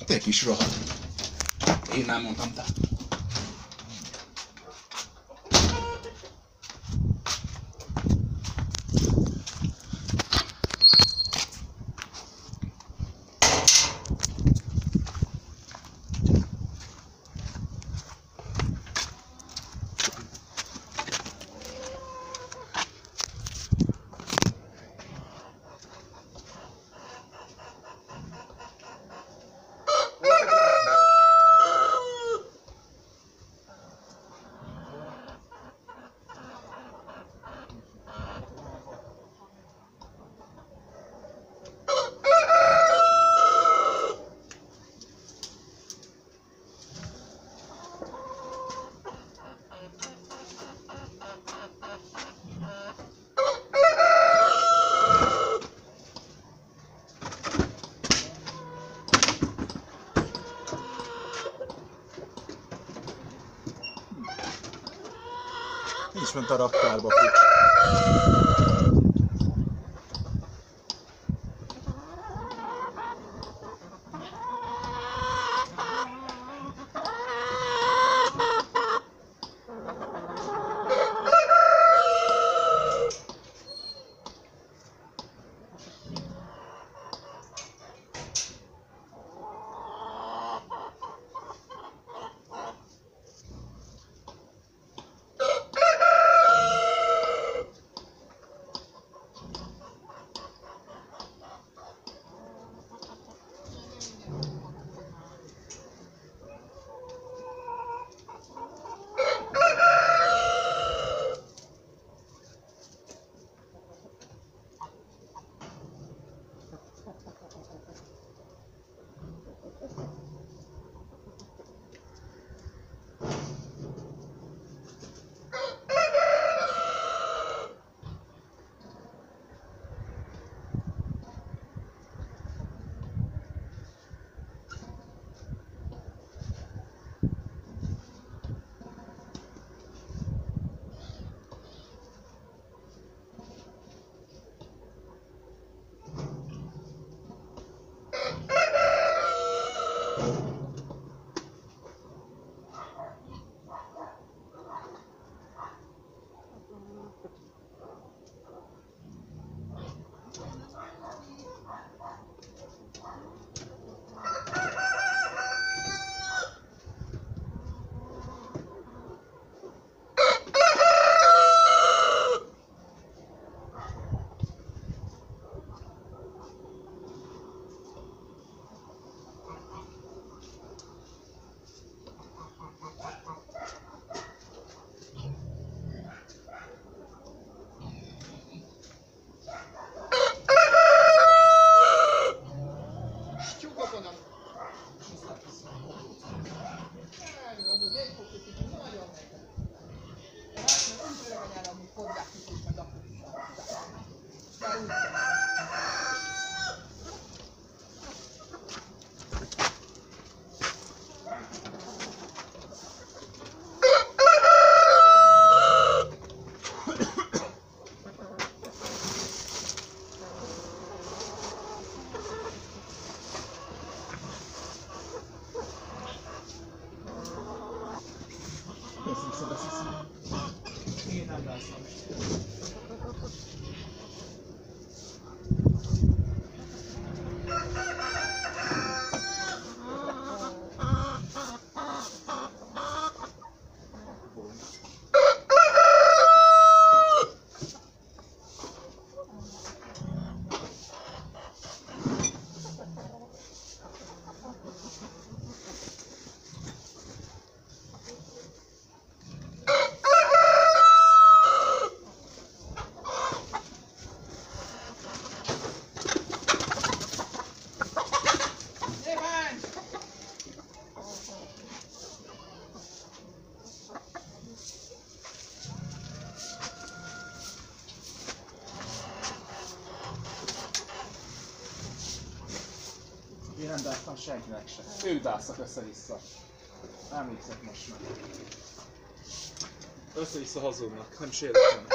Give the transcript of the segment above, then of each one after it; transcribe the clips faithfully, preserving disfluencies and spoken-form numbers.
Te kis rohadt. Én nem mondtam, te. Nincs ment a raktárba kucs. Én nem lászom. Én nem dáztam senkinek se. Ők dáztak össze-vissza. Emlékszek most meg. Össze-vissza hazudnak, nem is érdekelnek.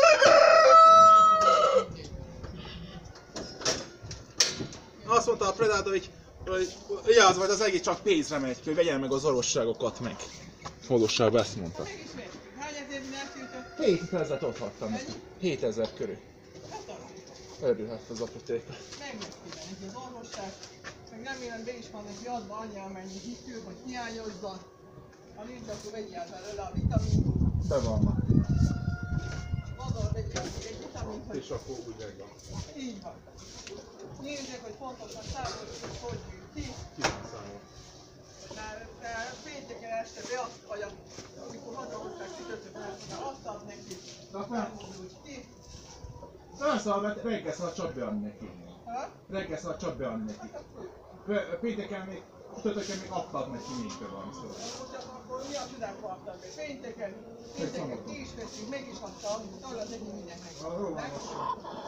Azt mondta a Predator, hogy Hogy, ja, az majd az egész csak pénzre megy, hogy vegyen meg az orvosságokat meg. Orvosság ezt mondta. Megismertük. Hány ezer mindent jutott? hétezer ott hagytam neki. hétezer körül. Hát arra. Örülhet az apotéka. Megmegkéne neki az orvosság. Meg remélem be is van neki adva annyi, amennyi hitű, hogy hiányozza. Ha nincs, akkor vegyél belőle a vitamint. Be van ma. Azzal vegyél egy vitamint, hogy És akkor úgy megvan. így van. Nézzék, hogy pontosan számoljuk, hogy jön ki. Ki van számol? Már már pénteken este beadja, amikor hazahozták csütörtökön, már azt ad neki. Számoljuk úgy ki. Nem szóval, mert reggel szóval csak beadni neki. Ha? Reggel szóval csak beadni neki. Pe- Pénteken még, csütörtökön még adtak neki még be van szóval. Most akkor mi a csodák vartak be? Pénteken, pénteken ki is veszünk, meg is adtam, arra tegyünk mindennek. A róla Meg? most.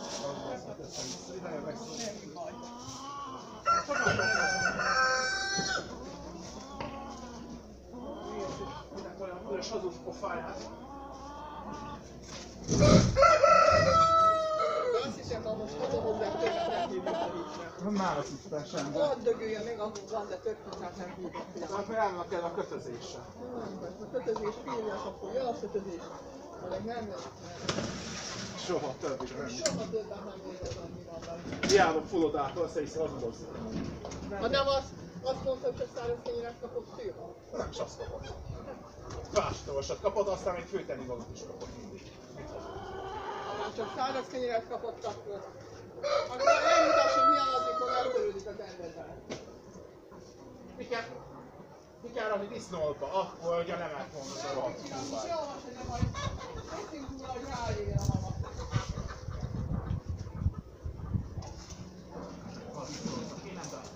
Most semmi baj. Minek olyan üres hazug pofáját. Azt hiszem, ha most hazahozzák, többet nem hívjuk a vízre. Nála tisztán sem, de... Hadd dögülje meg, ahol van, de több kutyát nem hívjuk. Akkor elmennek el a kötözéssel. A kötözés pírja, akkor jön a kötözés. Meg nem jön. Soha többet nem. Soha többet nem végez annyi van benne. Hiába fullodától össze-vissza hazudozni. Ha nem azt, azt mondta, hogy csak száraz kenyeret kapott szűr. Nem is azt kapott. Vástolsat kapott, aztán még főtenni valamit is kapott mindig. Ha csak száraz kenyeret kapott, akkor... Akkor elmutassuk, mi az, amikor eltörődik az emberben. Mi kell? Mi kell rakni disznóba? Akkor ugye nem elmondod a rohadt Csinálni, próbál. se olvasni, majd teszünk túl, hogy ráér a mama. Én nem látom.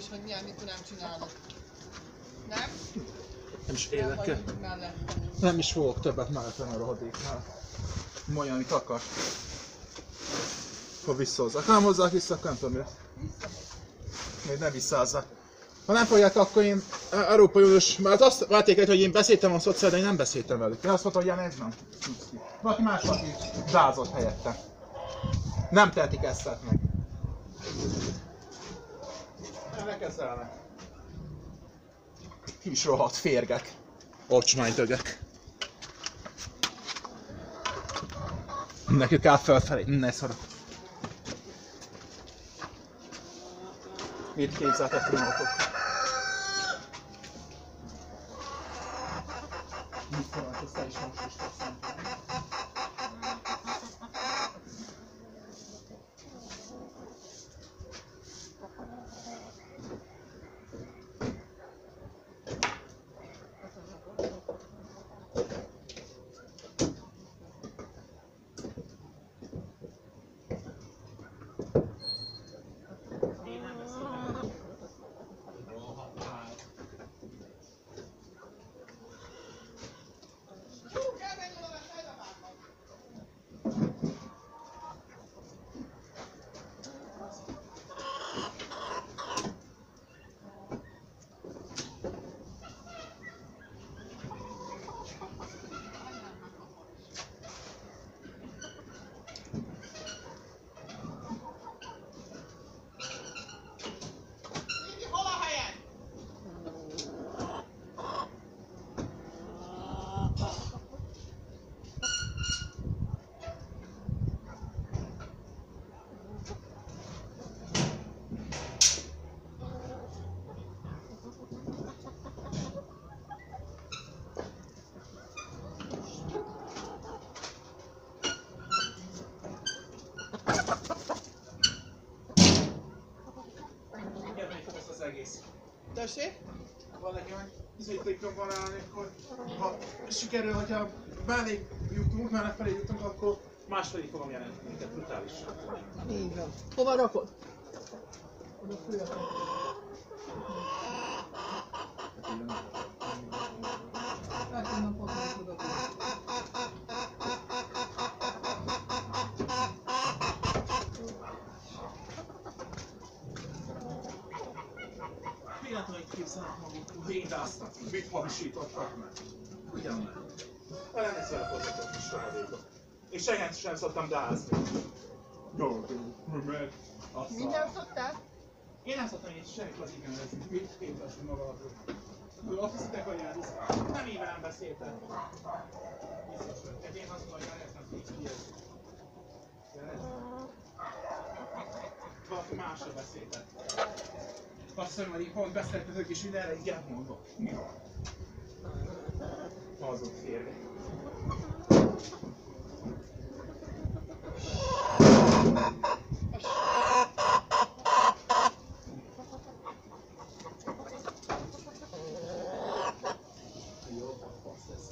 is, hogy milyen, mikor nem csinálod. Nem? Nem is Nem érdekel. vagyunk mellett. Nem is fogok többet mellett a rohadéknál. Mondja, amit akar. Akkor visszahozzák. Ha nem hozzák vissza, akkor nem tudom mi lesz. Még nem visszahozzák. Ha nem fogják, akkor én Európai Uniós... Mert azt várték egy, hogy én beszéltem a szociál, de én nem beszéltem velük. Én azt mondtam, hogy ilyen ez nem. Valaki más, aki dázott helyette. Nem tehetik ezt meg. Ne kezelnek. Kis rohadt férgek. Ocsmánytögek. Nekük áll fölfelé, ne szarok. Mit képzeltek magutok? Mit talált, ezt el is most is teszem. Tessék? Van nekem egy izéklikon van állni, akkor ha sikerül, hogyha belé jutunk, már lefelé jutunk, akkor másfelé fogom jelenteni minket brutálisan. Így van. Hova rakod? Oda följöttem. Hát én napot nem tudok. Véletlenül képzelnek maguk, védáztak, mit hamisítottak meg. Ugyan meg. Ha nem ez vele hozzatok kis rohadékot. És senyen sem szoktam dázni. Jó, mert azt Minden szoktál? Én nem szoktam így semmi klasszikán leszni. Mit képzelsz magadról? Azt hiszitek, hogy elvisz. Nem így velem beszéltek. Biztos, hogy én azt mondom, hogy ezt nem tudsz kijelzni. Valaki másra beszéltek. Azt hiszem, hogy pont beszéltetők is mindenre, igen mondok. Mi van? Azok férgek. Jó, fasz lesz.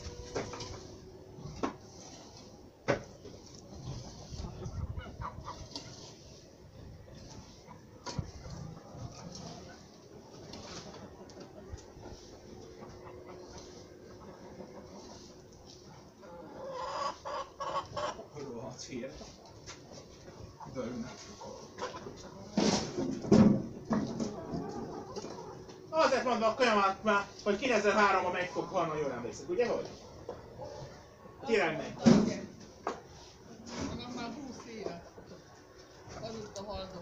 Fél. Dögnek. Azért mondom a kölyamát már, hogy kétezer-háromban meg fog halni, jól emlékszek, ugye hogy? Tényleg. Annak már húsz éve. Azóta haldok.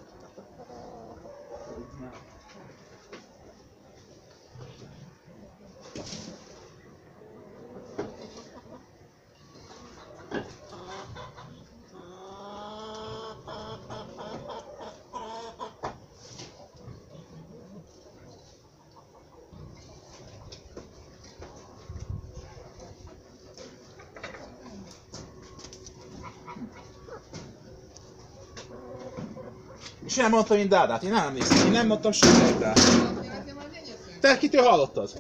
És nem mondtam én Dádát, én nem emlékszem, én nem mondtam semmit Dádát. Te kitől hallottad?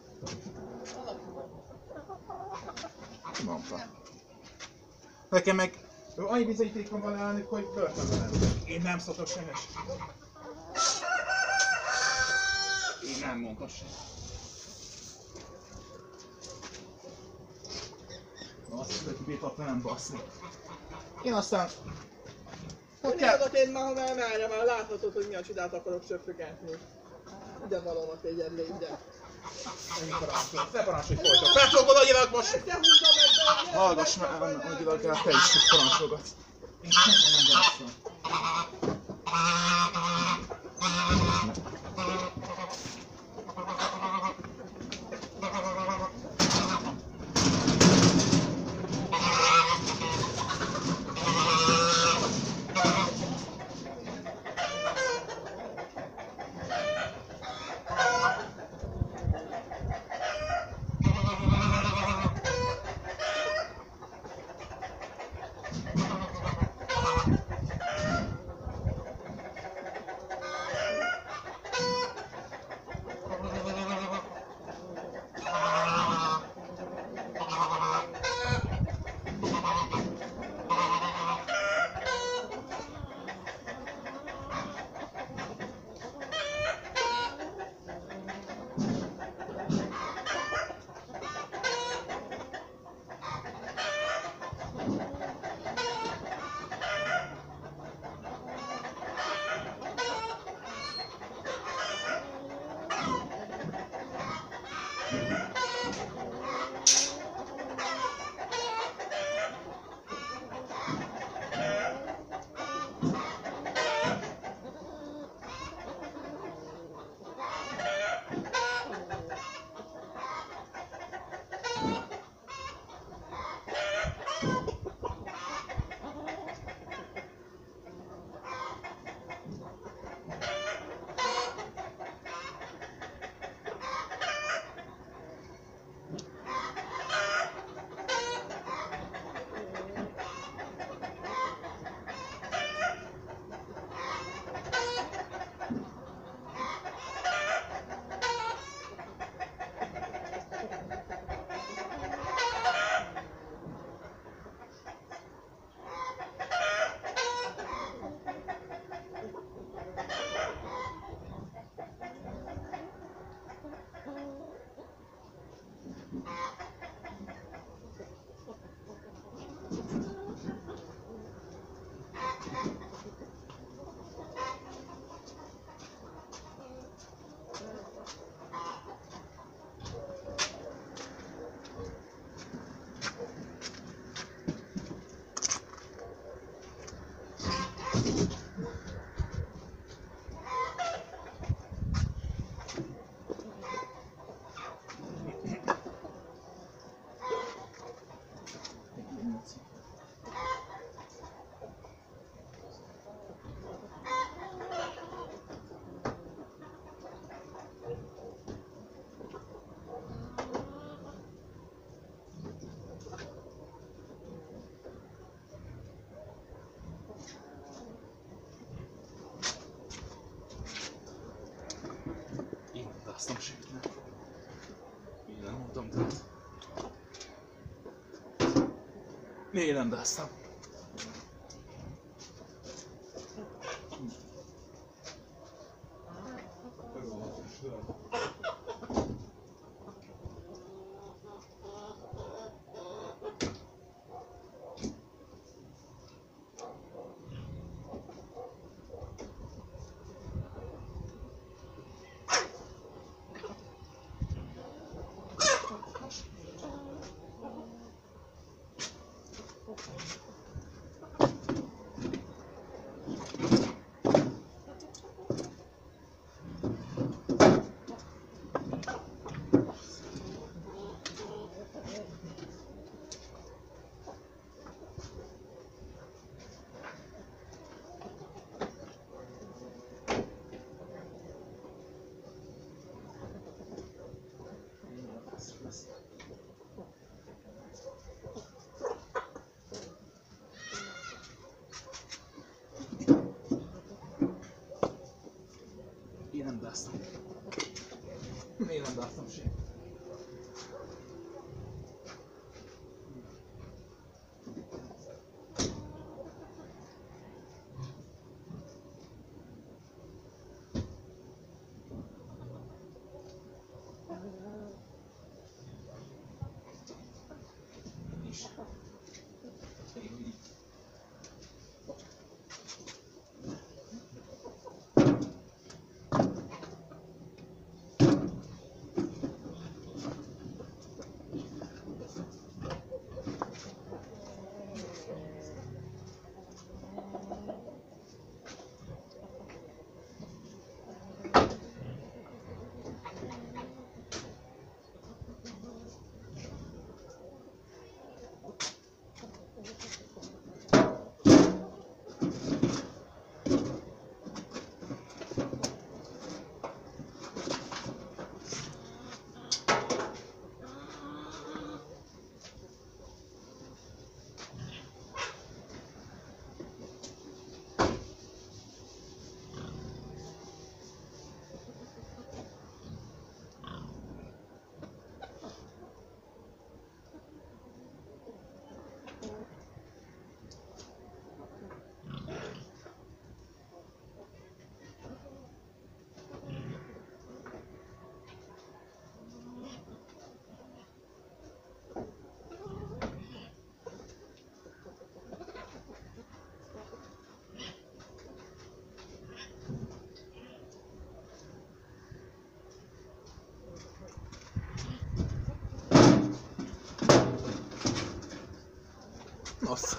Mondta. Nekem meg annyi bizonyítékom van elnök, hogy börtönben nem. Én nem szokok semmi. nem mondtam sem. Na azt hiszem, hogy kibírtak velem baszni. Én aztán... Hogy kell? Nézd én már, ha már merre, már láthatod, hogy mi a csodát akarok söprögetni. Ide valómat téged légy. Ennyi parancsolj, ne parancsolj folyton. Felcsókod agyilag most! Ezt húzom meg, de... Hallgass már, agyilag el, te is parancsolgatsz. Én semmi nem gyászom. Azt semmit nem. Így nem mondtam, tehát. Még nem dáztam. Én nem dáztam. Én nem dáztam semmit. rossz.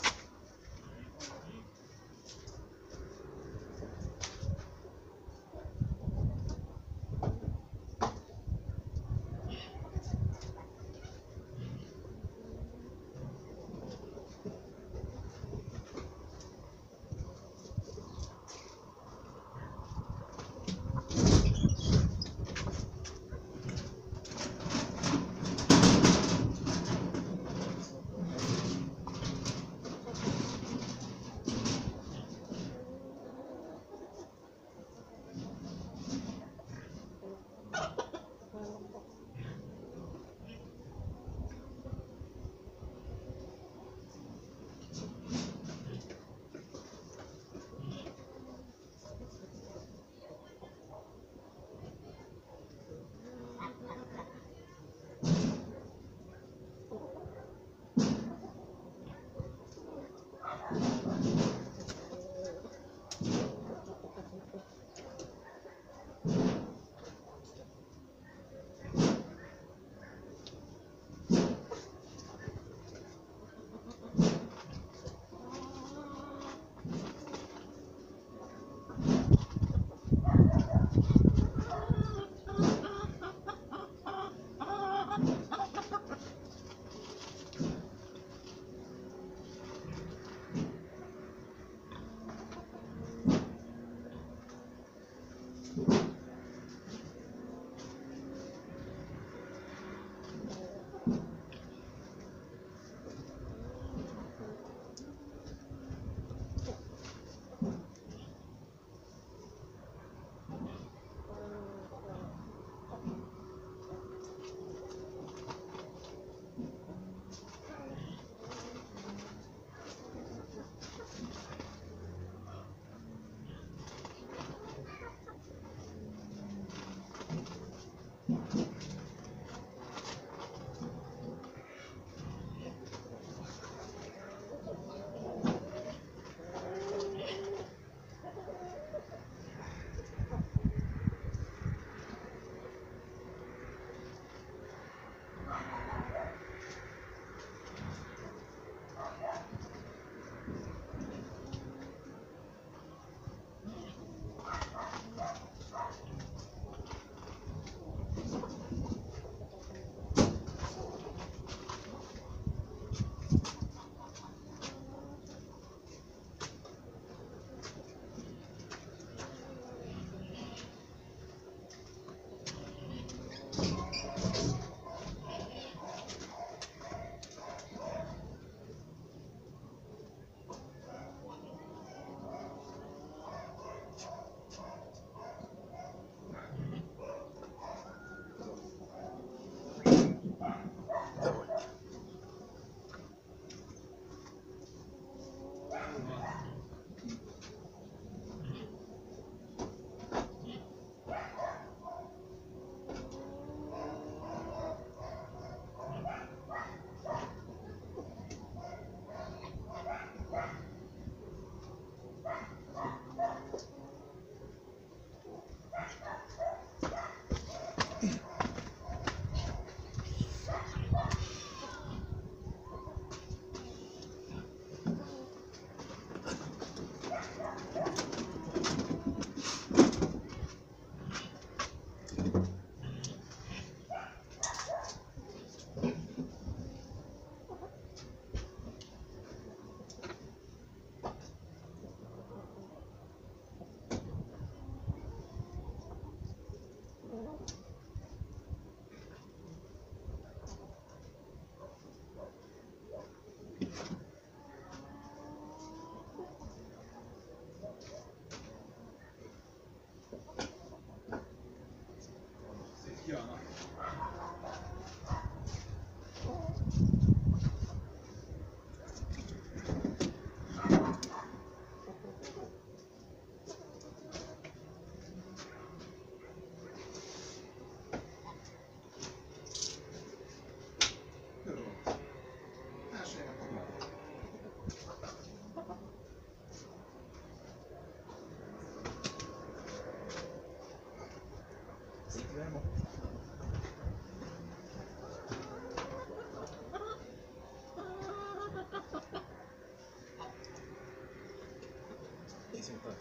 szinten.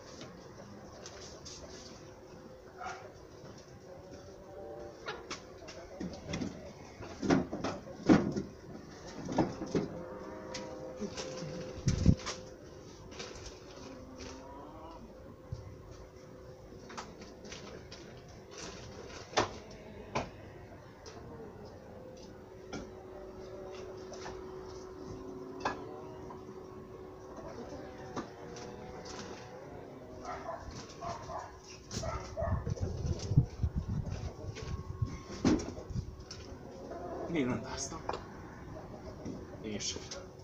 Én nem báztam. És...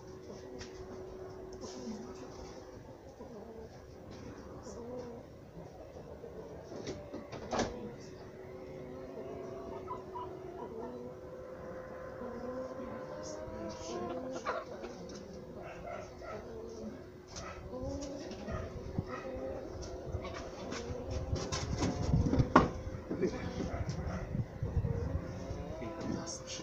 Én nem báztam sem.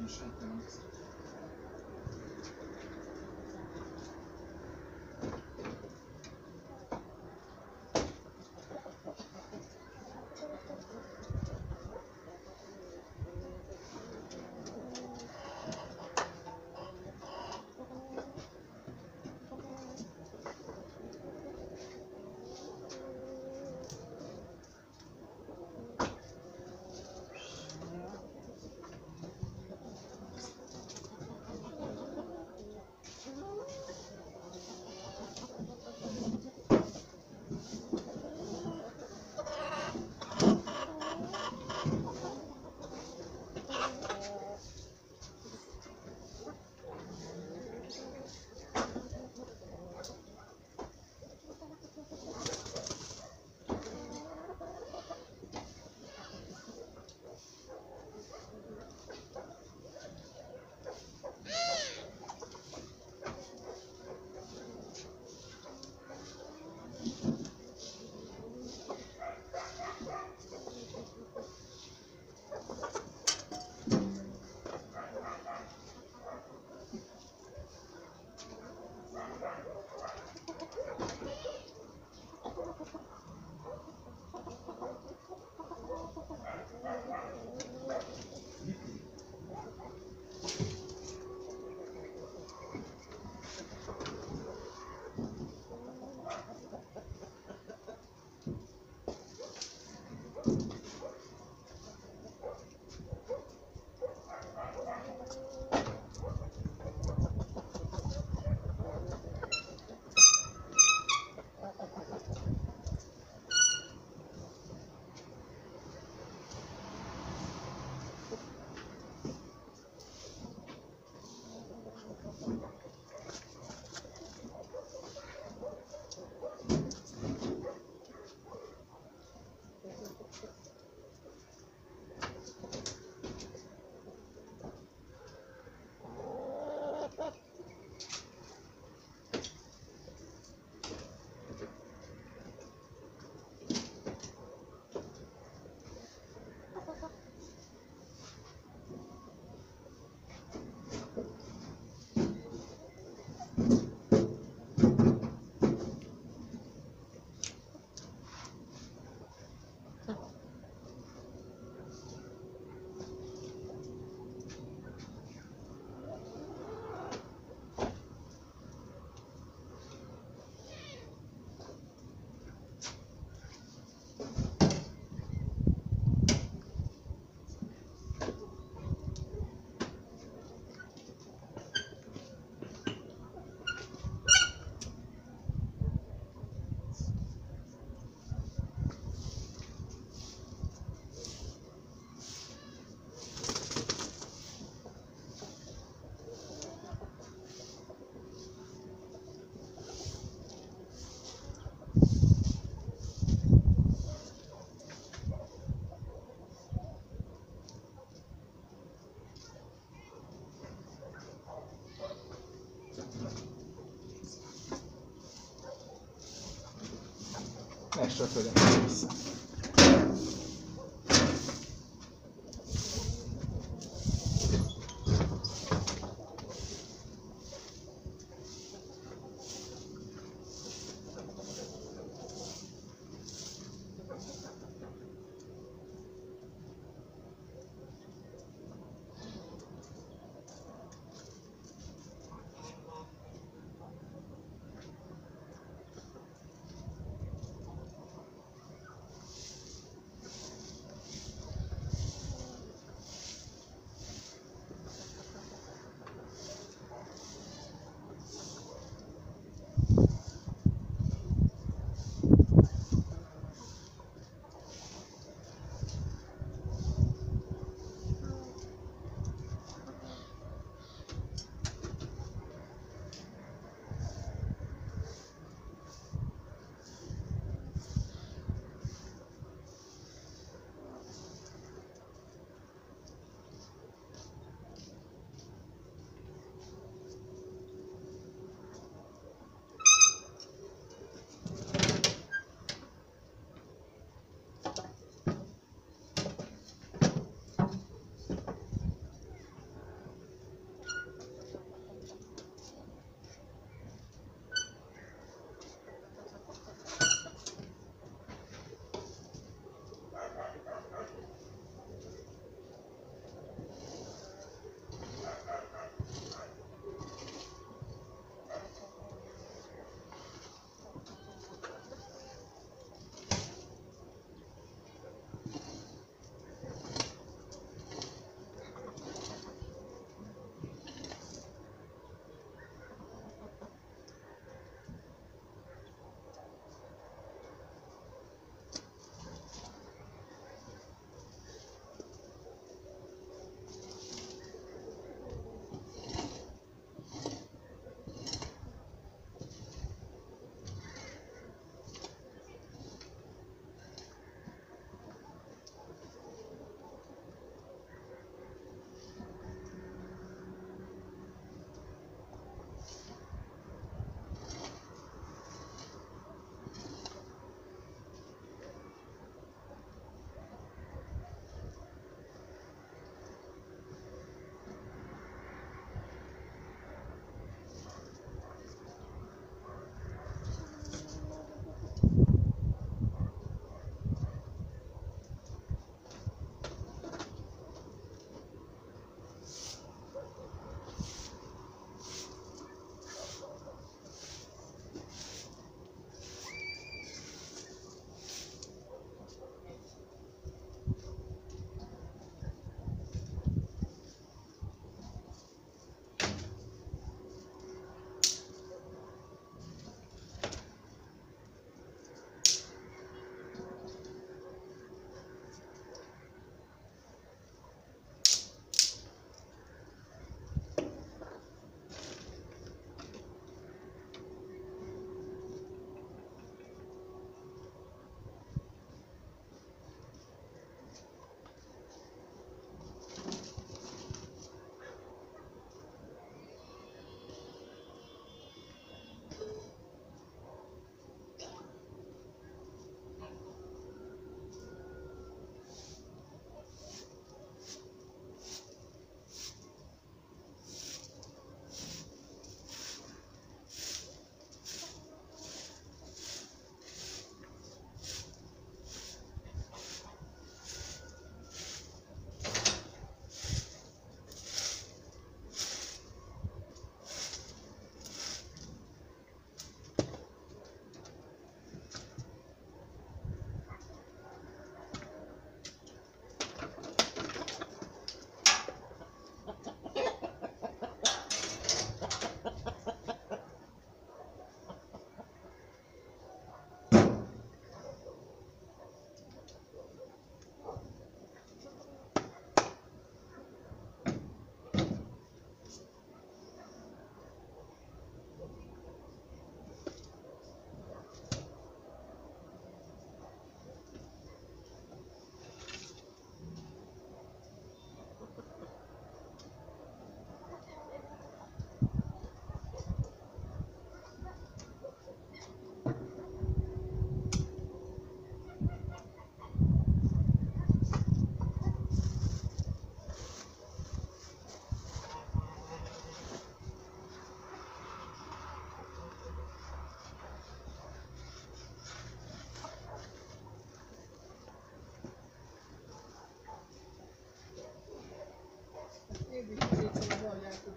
senki nem lesz. Ne söpörjön vissza.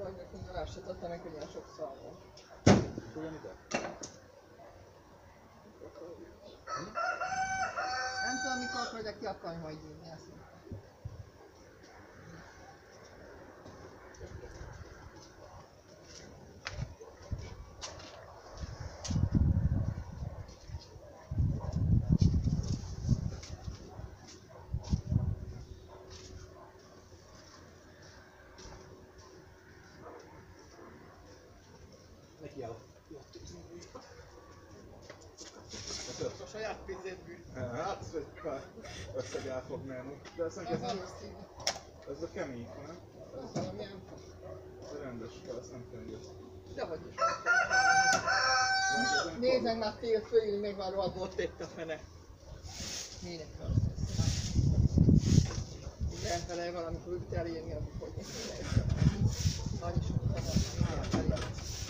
vagy nekünk el se tettem meg, hogy ilyen sok számol. Ugyan ide? Nem tudom, mikor akarják ki akarni majd írni ezt. Neki áll. A saját pénzét bűn. Hát, ez egy pár összeg el fog menni. De azt Ez mondja, ez, valószínű. ez a kemény, nem? Ez valamilyen Ez a rendes kell, ezt nem kell írni. dehogy is. Nézd meg már téged fölülni, még már rohadt volt tett a fene. Minek van? Mindenfele valamikor úgy kell írni, akkor hogy nézd. Annyi sok szabad, mindenfele.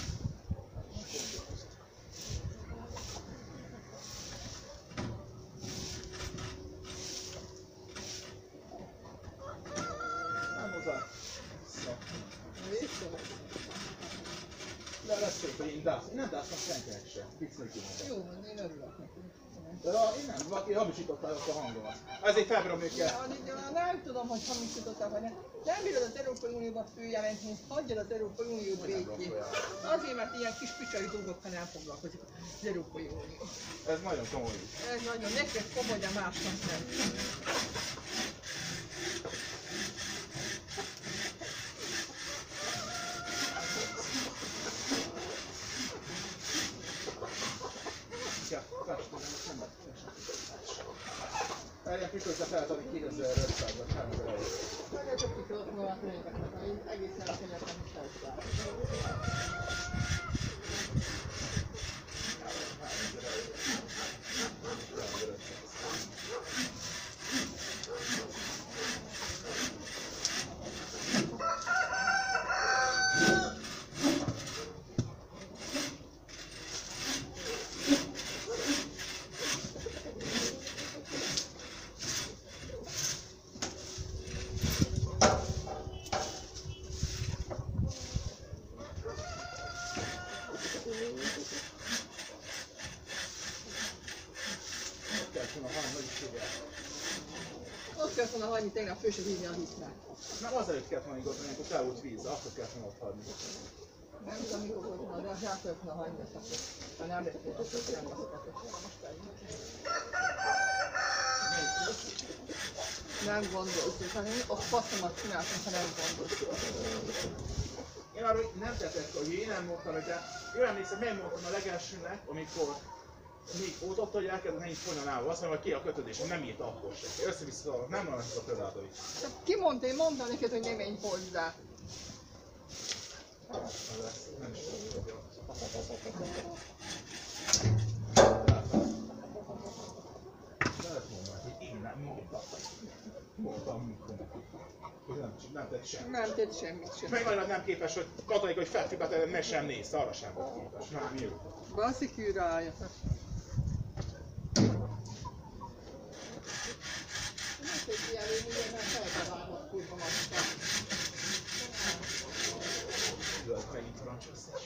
Nem hozzá. Szó. Vissza. De lesz szép, hogy én dász. Én nem dásznak senkinek se. Piclik ki Jó, én örülök neki. De a, én nem, valaki hamisította ott a hangomat. Ezért felbírom őket. Ja, de nem tudom, hogy hamisították vagy nem. Nem bírod az Európai Unióba följelenteni, hagyjad az Európai Uniót békén. Azért, mert ilyen kis picsai dolgokkal nem foglalkozik az Európai Unió. Ez nagyon komoly. Ez nagyon, neked komoly, de másnak nem. Ja, Erjen piközre feltadni kétezer-ötszáz vagy háromezer euró. Nagyon csak kikölött magát lényegeknek, én egészen könnyebben is felszállt. Ott kellett volna hagyni tegnap fő se hívni a hiszmát. Nem azelőtt kellett volna igazolni, amikor fel volt víz, akkor kellett volna ott hagyni. Nem tudom, mikor volt volna, de el kellett volna hagyni ezt akkor. Ha nem lett volna, akkor nem baszhatott. Most elég. Nem gondoltuk, hanem a faszomat csináltam, ha nem gondoltuk. Én arról nem tettek, hogy én nem mondtam, hogy de én emlékszem, megmondtam a legelsőnek, amikor még ott ott, hogy elkezdett nehéz folyamánával, azt mondom, hogy ki a kötődés, nem írta akkor se. Össze-vissza, nem van ez a predátori. Ki mondta, én mondtam neked, hogy nem menj hozzá. Nem is tudom. Lehet mondani, hogy én nem mondtam. Mondtam, mikor. Hogy nem, nem tett semmit. Nem tett semmit sem. Meg nagyon nem képes, hogy katonik, hogy feltűkat, ne sem nézz, arra sem volt képes. Na, mi jó. Baszik űrája. Nem tudsz ilyen lényeg, mert felbevágott kurva magát. Tudod, megint francsosztás.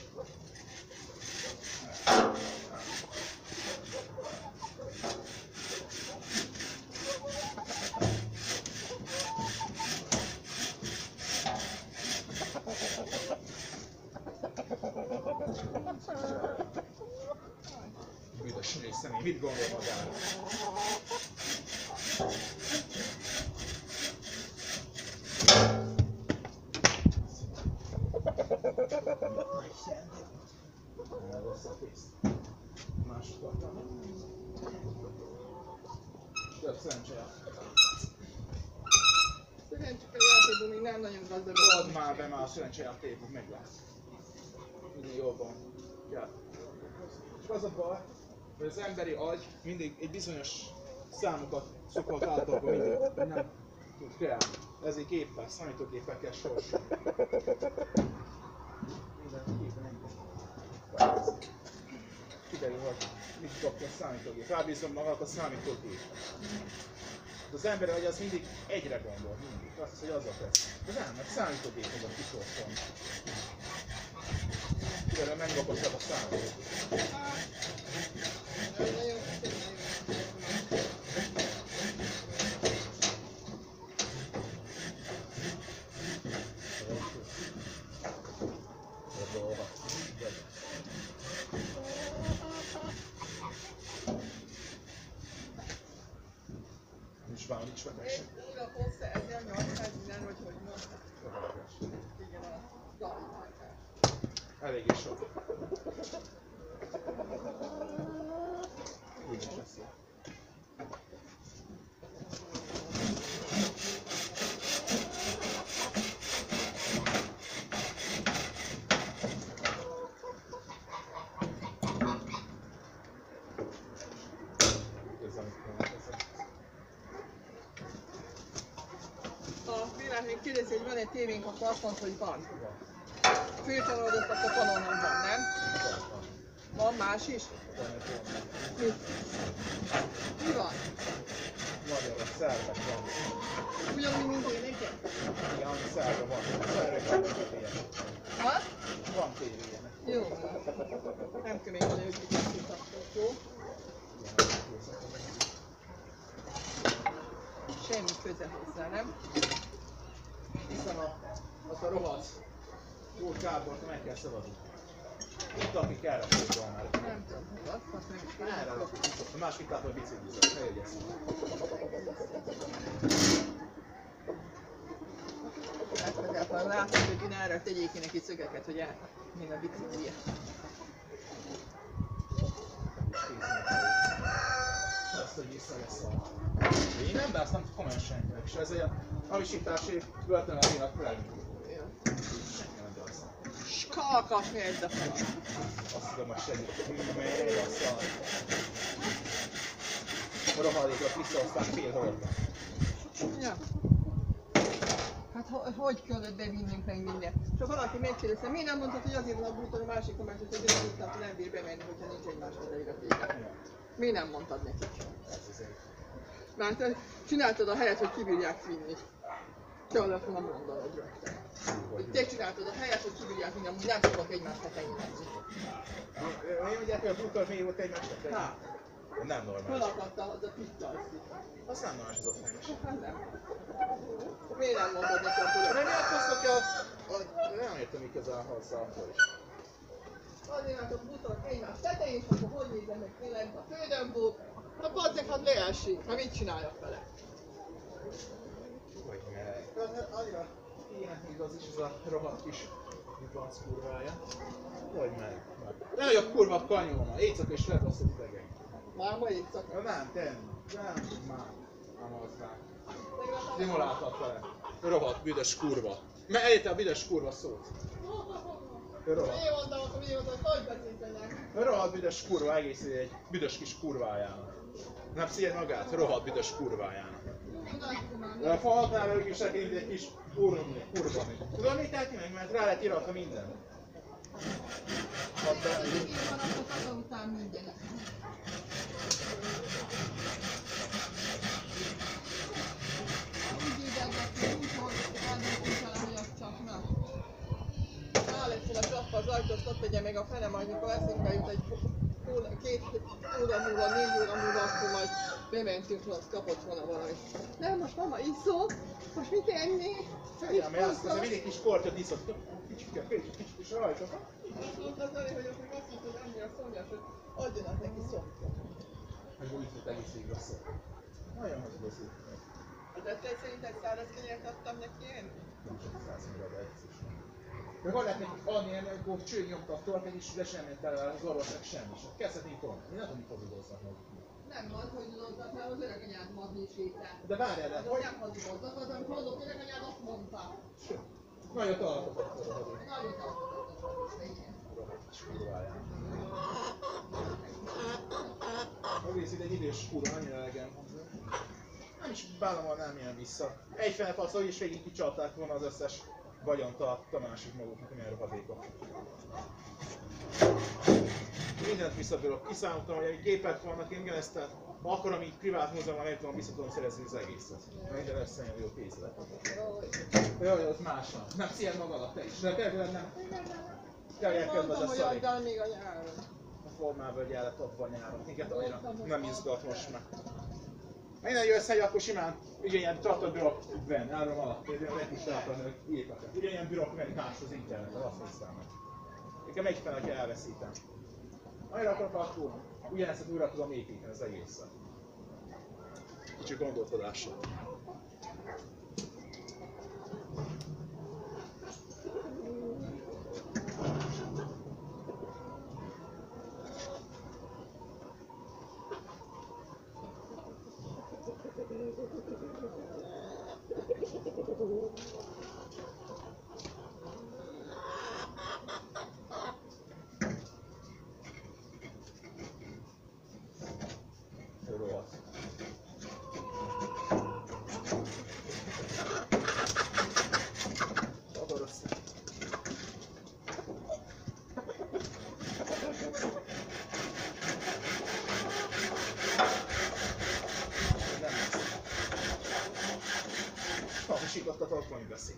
Büdös részem, én mit gondol magára? Rossz a pénzt. Másod akartam. Több szerencséje. Szerencsére játékban még nem nagyon gazdag. Add már be már a szerencsejátékot, meglátsz. Minden jobban. Ja. És az a baj, hogy az emberi agy mindig egy bizonyos számokat szokott általában mindig nem tud kreálni. Ezért géppel, számítógépekkel sorsolni. Minden gépen nem kiderül, hogy mit kapja a számítógép. Rábízom magát a számítógép. Az emberi agy az mindig egyre gondol, mindig. Azt hisz, hogy az a tesz. De nem, mert számítógép az a kisorsolni. Tőlem megvakottad a számot. Nagyon szépen. Nincs már, nincs meg Egy óra hossza ezernyolcszáz minden, vagy hogy mondta? Igen, a dalmárkás. Eléggé sok. Úgy is lesz jó. A Vilát még kérdezi, hogy van egy tévénk a parkon, hogy van. Főcsalódott, akkor kanonon van, nem? Van más is? Mi? Mi van? Magyar a szervek van. Ugyanúgy, mint éneken? Igen, ami szerve van. Szerve van tévéje. Ha? Van tévéje. Jó. Nem kell még olyan őket kiszaktok, jó? Semmi köze hozzá, nem? Hiszen a, azt a rohadt jó kábort meg kell szabadni. Itt akik erre van már. Nem tudom, hogy azt, azt nem is Erre lakik. A másik látom, hogy biciklizek. Ne jöjjesz. Akkor látod, hogy én erre tegyék ki neki szögeket, hogy el, mint a biciklije. Azt, hogy vissza lesz a... Én nem, de azt nem komolyan senkinek. És ez egy hamisítási börtönelvének felelünk. Skalkas mi egy dafal. Azt tudom, hogy segít. Mely a szar. A rohadékot visszahozták fél holtba. Ja. Hát ho hogy kellett bevinnünk meg mindent? Csak valaki megkérdezte, miért nem mondtad, hogy azért van a búton a másik kommentet, hogy az után nem bír bemenni, hogyha nincs egymáshoz leírt vége. Miért nem mondtad nekik? Mert te csináltad a helyet, hogy kibírják vinni. Kellett volna mondanod rögtön. Hogy te csináltad a helyet, hogy kibírják vinni, amúgy nem tudok egymásra tenyíteni. Én ugye, hogy a bútor miért volt egymásnak? Hát, Nem normális. felakadta az a pittalszik. Az nem normális az osztályos. Hát nem. Miért nem mondtad neki akkor? De miért hoznak a... a... Nem értem, mi közel hozzá akkor is. Azért, mert a bútor egymás tetején, és akkor hogy nézem meg tényleg a földönbúr, a pazzek hát leesik. Hát mit csináljak vele? Hogy meg? Annyira ének igaz is ez a rohadt kis Miklanc kurvája. Hogy meg? Legnagyobb kurva kanyóma, éjszaka és lebasztott idegek. Már ma éjszaka. Ja, nem, te nem, már. Nem az már. Stimuláltat vele. Rohadt büdös kurva. Mert eljöttem a büdös kurva szót. Rohadt. Miért mondtam, akkor miért mondtam, hogy hogy beszéltenek? Rohadt büdös kurva egész idő egy büdös kis kurvájának. Nem szél magát, rohadt büdös kurvájának. De a falknál ők is neki egy kis kurva, kurva. Tudod mit tehetni meg? Mert rá lett iratva minden. Hadd be. Én van akkor haza után mindenek. Úgy írják, hogy úgy, hogy eldöntünk vele, hogy az csak nem. Állítszol a csappa az ajtót, ott tegye meg a fene, majd mikor eszünkbe jut egy két óra múlva, négy óra múlva, akkor majd bementünk, hogy azt kapott volna valami. Nem, most mama iszol, most mit enni? Ja, mert azt az a mindig kis kortyot iszott. Kicsit, kicsit, kicsit is rajta. Azt mondta Zoli, hogy akkor azt mondta, hogy annyira szomjas, hogy adjanak neki szoktot. Meg úgy itt egész végre szó. Nagyon hazudoszik. De te szerinted száraz kenyért adtam neki én? Nem csak száz mire, de egyszer is. Meg hogy lehet nekik adni, amikor csőnyomtattól, meg is de semmit el az orvosnak semmi sem. Kezdhetnénk volna. Én nem tudom, hogy hazudoznak maguknak. Nem az, hogy tudottak, mert az öreganyád magni sétál. De várjál el, Az hogy... nem hazudoztak, az amit mondott öreganyád, azt mondta. Nagyot alkotott a rohadék. Nagyon alkotott, igen. Rohadt kis kurváján. Egész itt egy idős kurva, annyira elegem hozzá. Nem is bánom, nem jön vissza. Egy fenepaszol is végig kicsalták volna az összes vagyont a Tamásik maguknak, milyen rohadékok. Mindent visszabírok. Kiszámoltam, hogy egy gépek vannak, igen, ezt tehát ha akarom így privát múzeumban meg tudom, vissza tudom szerezni az egészet. Minden összenyom jó pénzlet. Jaj, az más van. Nem szél magadat te is. De tényleg nem. Kell kedved Mondtam, a hogy szari. adjál még a nyáron. A formával gyárat abban nyáron. Minket annyira nem izgat most már. Ha innen jössz hegy, akkor simán ugyanilyen tartod bürok venni, áron alatt. Például egy is tartani éjjel. Ugyanilyen bürok venni máshoz interneten, azt hiszem meg. Nekem egyik fel, hogyha elveszítem. Annyira akarok akkor ugyanezt újra tudom építeni az egészet. Kicsi gondolkodással. Sikottat otthoni beszél.